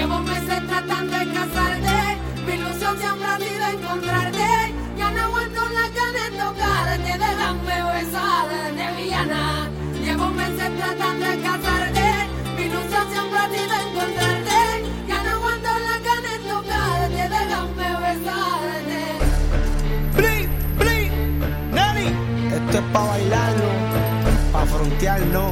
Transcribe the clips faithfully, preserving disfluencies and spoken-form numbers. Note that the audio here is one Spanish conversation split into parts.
Llevo meses tratando de casarte, mi ilusión siempre ha sido encontrarte. Ya no aguanto las ganas de tocarte, déjame besarte, villana. Llevo meses tratando de casarte, mi ilusión siempre ha sido encontrarte. Ya no aguanto las ganas de tocarte, déjame besarte. Bling, bling, Nani. Esto es pa' bailarlo, pa' frontearlo.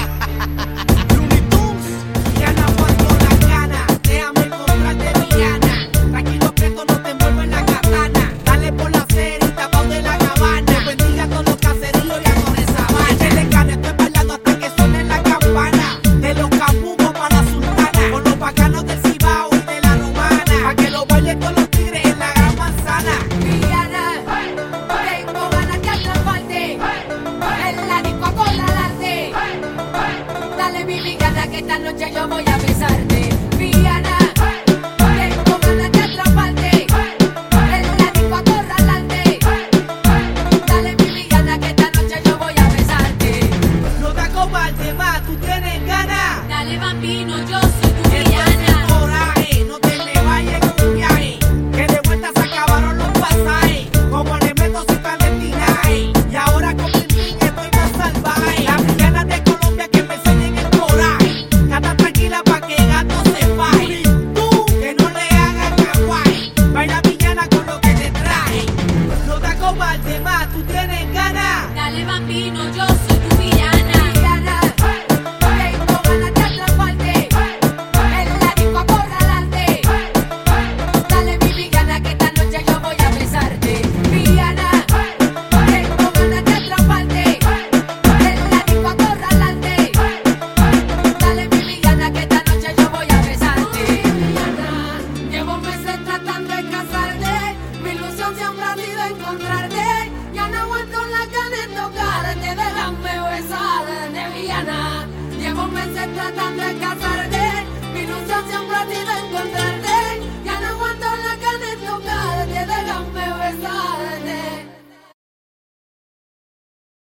Looney Tunes. Ya no aguanto las ganas, déjame encontrarte, villana. Tranquilo que esto no te envuelve en la katana. Dale por la serie, tapado de la Habana. Bendiga todos los caseríos y a Torres Sabana. Échale gana, estoy bailando hasta que suene la campana. De los campugos para la sultana, con los bacanos del Cibao y de la Romana. Pa' que lo bailen todos los tigres en la gran manzana. Villana, tengo ganas de atraparte, en la disco con la adelante. Dale mi villana que esta noche yo voy a besarte. Villana, tengo ganas de atraparte, en la disco acorralante. Dale mi villana que esta noche yo voy a besarte. No te acobardes más, tú tienes ganas. Dale bambino, yo soy tu Esto es villana. coraje, no te me vayas en un viaje. Que de vuelta se acabaron los pasajes. Como le meto sin clandestinaje. Y ahora con mi niña estoy más salvaje. Las villanas de Colombia que me enseñen el coraje. Cata tranquila pa' que gato se faje. Tú, que no le hagas kawaii. Baila villana con lo que te traje. No te acobardes más, tú tienes ganas. Dale bambino, yo soy tu villana. Villana, tengo ganas de atraparte, en la disco acorralante. Dale mi villana que esta noche yo voy a besarte. Villana, tengo ganas de atraparte, en la disco acorralante. Dale mi villana que esta noche yo voy a besarte. Villana, llevo meses tratando de casarte, mi ilusión siempre ha sido encontrarte. Ya no aguanto las ganas de tocarte, déjame besarte, villana. Llevo meses tratando de casarte.